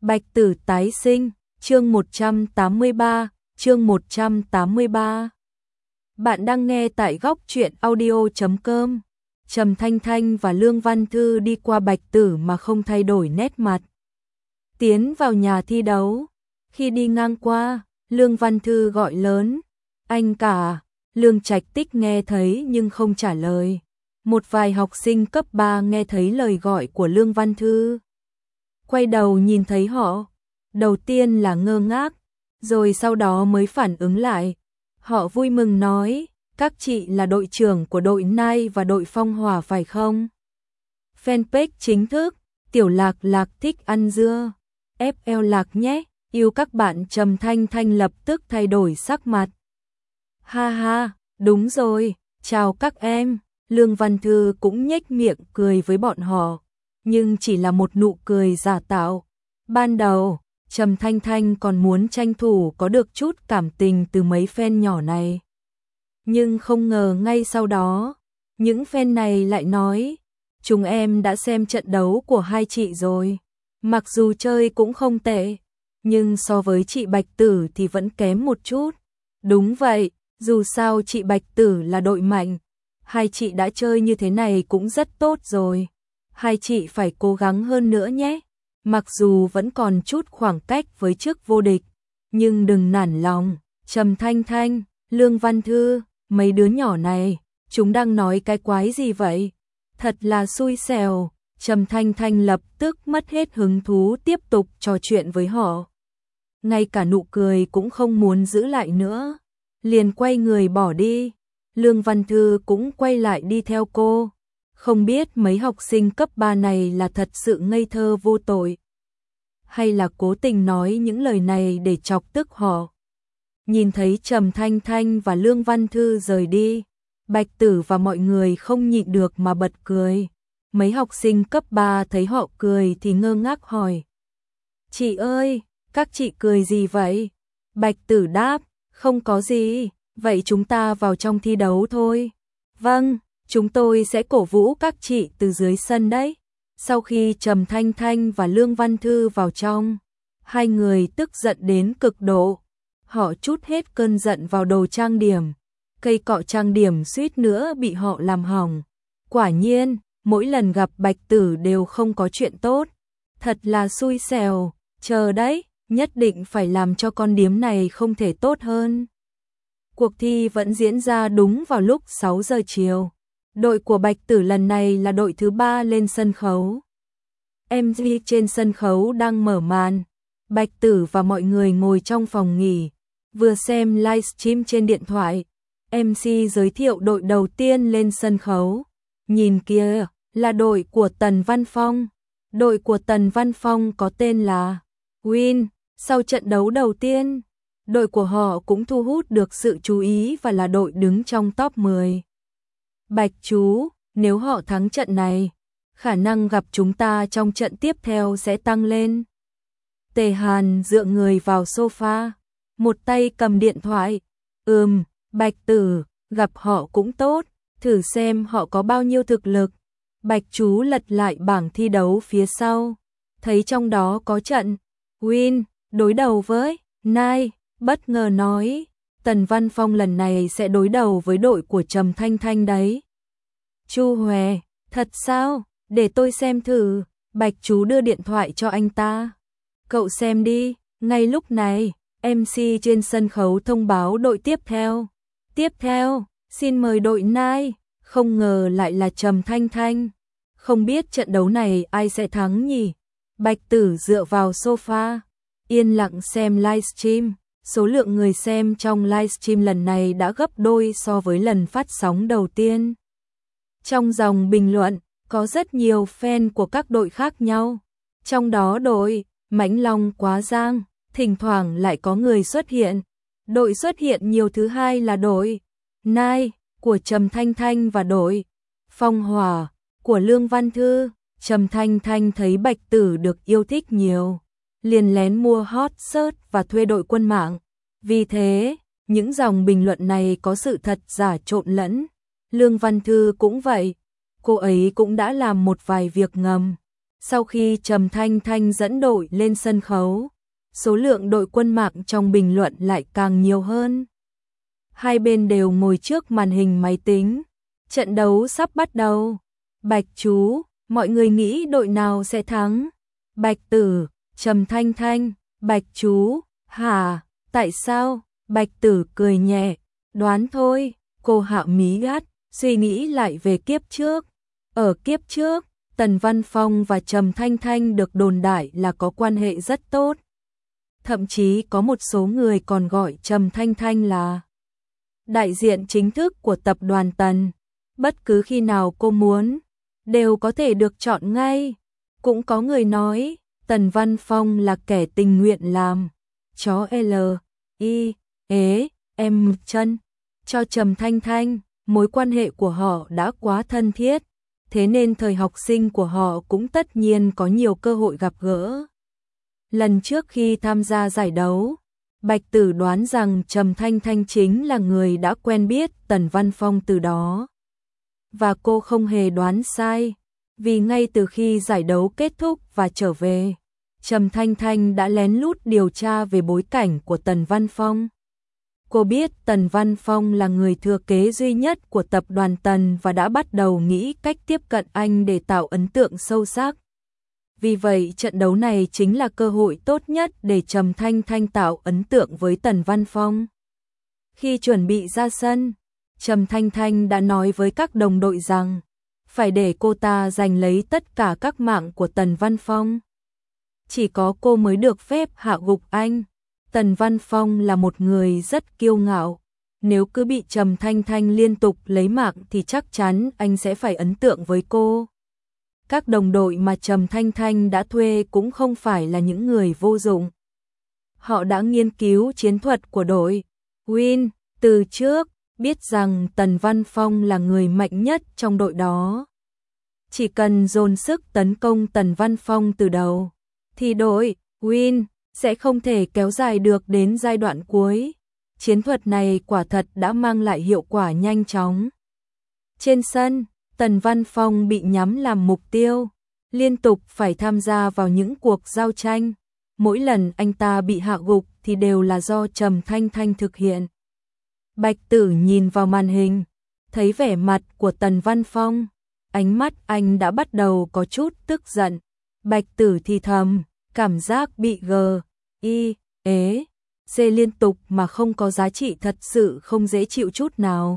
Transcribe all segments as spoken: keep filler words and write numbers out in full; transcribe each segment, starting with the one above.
Bạch Tử tái sinh, chương một trăm tám mươi ba, chương một trăm tám mươi ba. Bạn đang nghe tại góc truyện audio chấm com. Trầm Thanh Thanh và Lương Văn Thư đi qua Bạch Tử mà không thay đổi nét mặt. Tiến vào nhà thi đấu, khi đi ngang qua, Lương Văn Thư gọi lớn, "Anh cả." Lương Trạch Tích nghe thấy nhưng không trả lời. Một vài học sinh cấp ba nghe thấy lời gọi của Lương Văn Thư, quay đầu nhìn thấy họ, đầu tiên là ngơ ngác, rồi sau đó mới phản ứng lại. Họ vui mừng nói, "Các chị là đội trưởng của đội Nai và đội Phong Hỏa phải không?" Fanpage chính thức, Tiểu Lạc Lạc thích ăn dưa, ép lờ Lạc nhé, yêu các bạn. Trầm Thanh Thanh lập tức thay đổi sắc mặt. "Ha ha, đúng rồi, chào các em." Lương Văn Thư cũng nhếch miệng cười với bọn họ, nhưng chỉ là một nụ cười giả tạo. Ban đầu, Trầm Thanh Thanh còn muốn tranh thủ có được chút cảm tình từ mấy fan nhỏ này. Nhưng không ngờ ngay sau đó, những fan này lại nói, "Chúng em đã xem trận đấu của hai chị rồi. Mặc dù chơi cũng không tệ, nhưng so với chị Bạch Tử thì vẫn kém một chút." Đúng vậy, dù sao chị Bạch Tử là đội mạnh. Hai chị đã chơi như thế này cũng rất tốt rồi. Hai chị phải cố gắng hơn nữa nhé. Mặc dù vẫn còn chút khoảng cách với chức vô địch, nhưng đừng nản lòng. Trầm Thanh Thanh, Lương Văn Thư, mấy đứa nhỏ này, chúng đang nói cái quái gì vậy? Thật là xui xẻo. Trầm Thanh Thanh lập tức mất hết hứng thú tiếp tục trò chuyện với họ. Ngay cả nụ cười cũng không muốn giữ lại nữa, liền quay người bỏ đi. Lương Văn Thư cũng quay lại đi theo cô. Không biết mấy học sinh cấp ba này là thật sự ngây thơ vô tội, hay là cố tình nói những lời này để chọc tức họ. Nhìn thấy Trầm Thanh Thanh và Lương Văn Thư rời đi, Bạch Tử và mọi người không nhịn được mà bật cười. Mấy học sinh cấp ba thấy họ cười thì ngơ ngác hỏi, "Chị ơi, các chị cười gì vậy?" Bạch Tử đáp, "Không có gì, vậy chúng ta vào trong thi đấu thôi." "Vâng, chúng tôi sẽ cổ vũ các chị từ dưới sân đấy." Sau khi Trầm Thanh Thanh và Lương Văn Thư vào trong, hai người tức giận đến cực độ. Họ trút hết cơn giận vào đồ trang điểm. Cây cọ trang điểm suýt nữa bị họ làm hỏng. Quả nhiên, mỗi lần gặp Bạch Tử đều không có chuyện tốt. Thật là xui xẻo, chờ đấy, nhất định phải làm cho con điếm này không thể tốt hơn. Cuộc thi vẫn diễn ra đúng vào lúc sáu giờ chiều. Đội của Bạch Tử lần này là đội thứ ba lên sân khấu. em vê trên sân khấu đang mở màn. Bạch Tử và mọi người ngồi trong phòng nghỉ, vừa xem livestream trên điện thoại. em xê giới thiệu đội đầu tiên lên sân khấu. Nhìn kìa, là đội của Tần Văn Phong. Đội của Tần Văn Phong có tên là Win. Sau trận đấu đầu tiên, đội của họ cũng thu hút được sự chú ý và là đội đứng trong top mười. "Bạch chú, nếu họ thắng trận này, khả năng gặp chúng ta trong trận tiếp theo sẽ tăng lên." Tề Hàn dựa người vào sofa, một tay cầm điện thoại. "Ừm, Bạch Tử, gặp họ cũng tốt, thử xem họ có bao nhiêu thực lực." Bạch chú lật lại bảng thi đấu phía sau, thấy trong đó có trận Win đối đầu với Nai, bất ngờ nói, "Tần Văn Phong lần này sẽ đối đầu với đội của Trầm Thanh Thanh đấy." "Chu Hòe, thật sao? Để tôi xem thử." Bạch chú đưa điện thoại cho anh ta. "Cậu xem đi." Ngay lúc này, em xê trên sân khấu thông báo đội tiếp theo. "Tiếp theo, xin mời đội Nai." Không ngờ lại là Trầm Thanh Thanh. Không biết trận đấu này ai sẽ thắng nhỉ? Bạch Tử dựa vào sofa, yên lặng xem livestream. Số lượng người xem trong livestream lần này đã gấp đôi so với lần phát sóng đầu tiên. Trong dòng bình luận, có rất nhiều fan của các đội khác nhau. Trong đó đội Mãnh Long Quá Giang, thỉnh thoảng lại có người xuất hiện. Đội xuất hiện nhiều thứ hai là đội Nai của Trầm Thanh Thanh và đội Phong Hỏa của Lương Văn Thư. Trầm Thanh Thanh thấy Bạch Tử được yêu thích nhiều, liền lén mua hot search và thuê đội quân mạng. Vì thế, những dòng bình luận này có sự thật giả trộn lẫn. Lương Văn Thư cũng vậy, cô ấy cũng đã làm một vài việc ngầm. Sau khi Trầm Thanh Thanh dẫn đội lên sân khấu, số lượng đội quân mạng trong bình luận lại càng nhiều hơn. Hai bên đều ngồi trước màn hình máy tính. Trận đấu sắp bắt đầu. Bạch chú, mọi người nghĩ đội nào sẽ thắng? Bạch Tử, Trầm Thanh Thanh, Bạch chú, hả, tại sao? Bạch Tử cười nhẹ, đoán thôi. Cô Hạo mí gắt, suy nghĩ lại về kiếp trước. Ở kiếp trước, Tần Văn Phong và Trầm Thanh Thanh được đồn đại là có quan hệ rất tốt. Thậm chí có một số người còn gọi Trầm Thanh Thanh là đại diện chính thức của tập đoàn Tần. Bất cứ khi nào cô muốn, đều có thể được chọn ngay. Cũng có người nói, Tần Văn Phong là kẻ tình nguyện làm chó L, I, ế, em chân cho Trầm Thanh Thanh. Mối quan hệ của họ đã quá thân thiết, thế nên thời học sinh của họ cũng tất nhiên có nhiều cơ hội gặp gỡ. Lần trước khi tham gia giải đấu, Bạch Tử đoán rằng Trầm Thanh Thanh chính là người đã quen biết Tần Văn Phong từ đó. Và cô không hề đoán sai, vì ngay từ khi giải đấu kết thúc và trở về, Trầm Thanh Thanh đã lén lút điều tra về bối cảnh của Tần Văn Phong. Cô biết Tần Văn Phong là người thừa kế duy nhất của tập đoàn Tần và đã bắt đầu nghĩ cách tiếp cận anh để tạo ấn tượng sâu sắc. Vì vậy trận đấu này chính là cơ hội tốt nhất để Trầm Thanh Thanh tạo ấn tượng với Tần Văn Phong. Khi chuẩn bị ra sân, Trầm Thanh Thanh đã nói với các đồng đội rằng phải để cô ta giành lấy tất cả các mạng của Tần Văn Phong. Chỉ có cô mới được phép hạ gục anh. Tần Văn Phong là một người rất kiêu ngạo. Nếu cứ bị Trầm Thanh Thanh liên tục lấy mạng thì chắc chắn anh sẽ phải ấn tượng với cô. Các đồng đội mà Trầm Thanh Thanh đã thuê cũng không phải là những người vô dụng. Họ đã nghiên cứu chiến thuật của đội Win từ trước, biết rằng Tần Văn Phong là người mạnh nhất trong đội đó. Chỉ cần dồn sức tấn công Tần Văn Phong từ đầu, thì đội Win sẽ không thể kéo dài được đến giai đoạn cuối. Chiến thuật này quả thật đã mang lại hiệu quả nhanh chóng. Trên sân, Tần Văn Phong bị nhắm làm mục tiêu, liên tục phải tham gia vào những cuộc giao tranh. Mỗi lần anh ta bị hạ gục thì đều là do Trầm Thanh Thanh thực hiện. Bạch Tử nhìn vào màn hình, thấy vẻ mặt của Tần Văn Phong, ánh mắt anh đã bắt đầu có chút tức giận. Bạch Tử thì thầm, cảm giác bị G, I, ế, C liên tục mà không có giá trị thật sự không dễ chịu chút nào.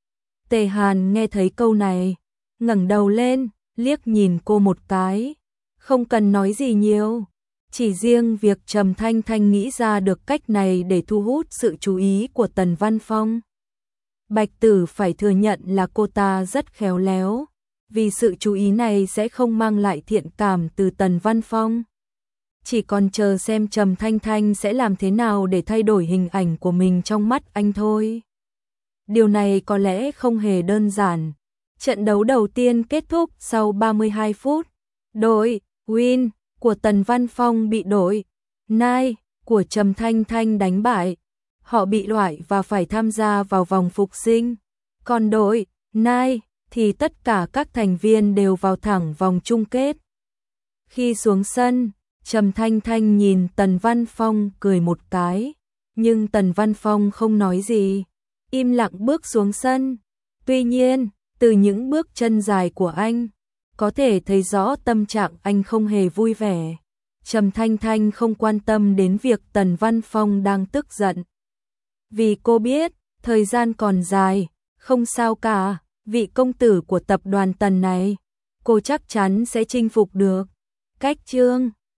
Tề Hàn nghe thấy câu này, ngẩng đầu lên, liếc nhìn cô một cái, không cần nói gì nhiều. Chỉ riêng việc Trầm Thanh Thanh nghĩ ra được cách này để thu hút sự chú ý của Tần Văn Phong. Bạch Tử phải thừa nhận là cô ta rất khéo léo, vì sự chú ý này sẽ không mang lại thiện cảm từ Tần Văn Phong. Chỉ còn chờ xem Trầm Thanh Thanh sẽ làm thế nào để thay đổi hình ảnh của mình trong mắt anh thôi. Điều này có lẽ không hề đơn giản. Trận đấu đầu tiên kết thúc sau ba mươi hai phút. Đội Win của Tần Văn Phong bị đội Nai của Trầm Thanh Thanh đánh bại. Họ bị loại và phải tham gia vào vòng phục sinh. Còn đội Nai thì tất cả các thành viên đều vào thẳng vòng chung kết. Khi xuống sân, Trầm Thanh Thanh nhìn Tần Văn Phong cười một cái, nhưng Tần Văn Phong không nói gì, im lặng bước xuống sân. Tuy nhiên, từ những bước chân dài của anh, có thể thấy rõ tâm trạng anh không hề vui vẻ. Trầm Thanh Thanh không quan tâm đến việc Tần Văn Phong đang tức giận. Vì cô biết, thời gian còn dài, không sao cả, vị công tử của tập đoàn Tần này, cô chắc chắn sẽ chinh phục được. Cách chương